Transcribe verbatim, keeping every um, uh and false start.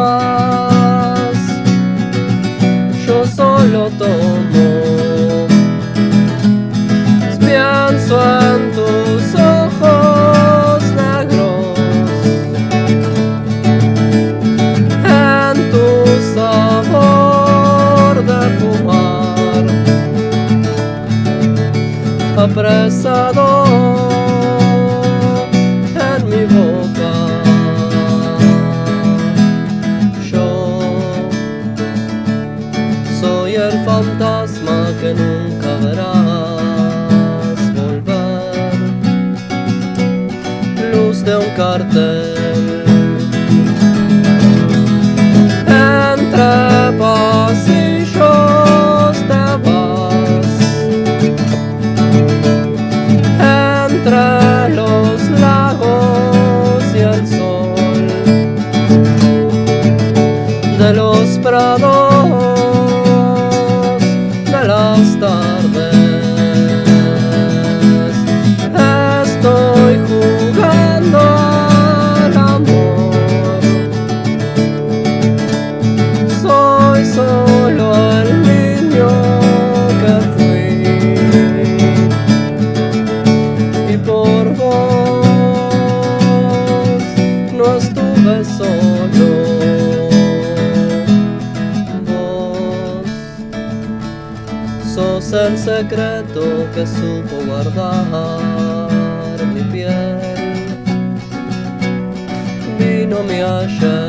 das, yo solo tomo. Pienso en tus ojos negros, en tu sabor de fumar, apresado en mi boca. Yo soy el fantasma que nunca verás volver, luz de un cartel entre pasillos te vas, entre los lagos y el sol de los prados de las tardes. Estoy jugando al amor, soy solo el niño que fui, y por vos no estuve solo. Vos sos el secreto que supo guardar mi piel. Vino mi ayer